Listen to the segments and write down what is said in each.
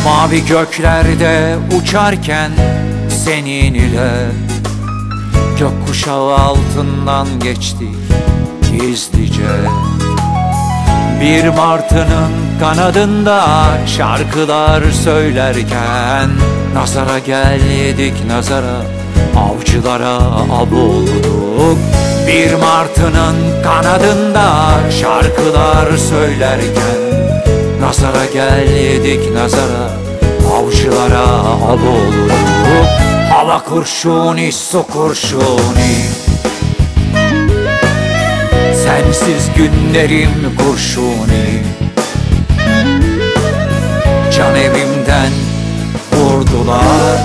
Mavi göklerde uçarken senin ile gökkuşağı altından geçtik gizlice. Bir martının kanadında şarkılar söylerken nazara geldik, nazara, avcılara av olduk. Bir martının kanadında şarkılar söylerken nazara geldik, nazara, avcılara av olduk. Hava kurşuni, su kurşuni, sensiz günlerim kurşuni. Can evimden vurdular,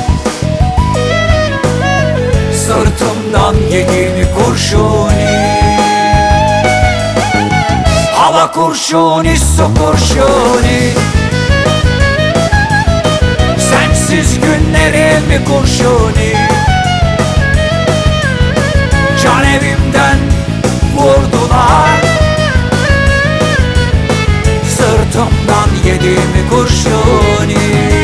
sırtımdan yedim kurşuni. Hava kurşuni, su kurşuni, sensiz günlerim kurşuni. Can evimden vurdular, sırtımdan yedim kurşuni.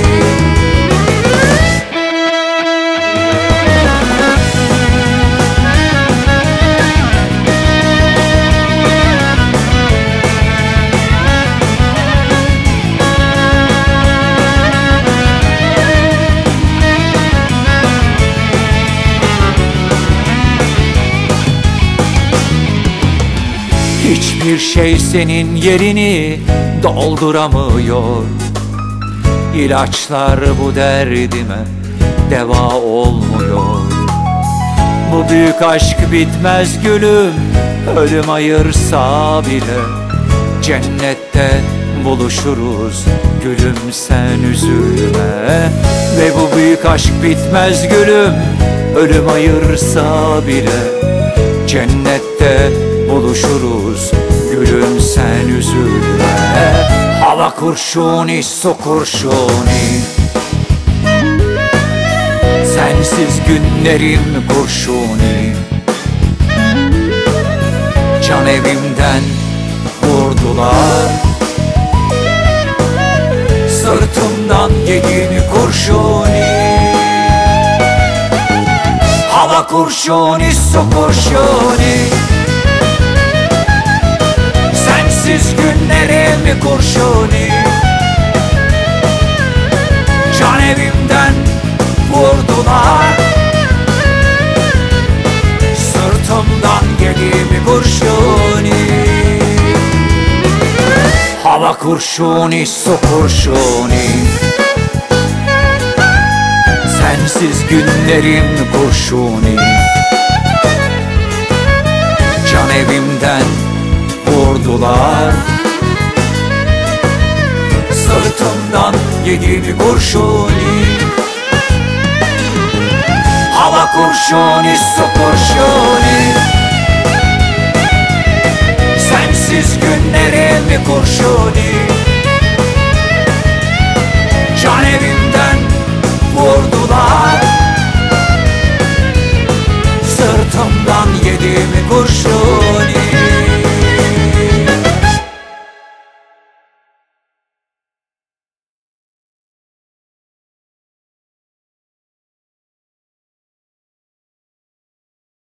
Hiçbir şey senin yerini dolduramıyor. İlaçlar bu derdime deva olmuyor. Bu büyük aşk bitmez gülüm, ölüm ayırsa bile. Cennette buluşuruz gülüm, sen üzülme. Ve bu büyük aşk bitmez gülüm, ölüm ayırsa bile. Cennette buluşuruz gülüm, sen üzülme. Hava kurşuni, su kurşuni, sensiz günlerim kurşuni. Can evimden vurdular, sırtımdan yedim kurşuni. Hava kurşuni, su kurşuni, sensiz günlerim kurşuni. Can evimden vurdular, sırtımdan yedim kurşuni. Hava kurşuni, su kurşuni, sensiz günlerim kurşuni. Can evimden vurdular, sırtımdan yedim kurşuni. Hava kurşuni, su kurşuni,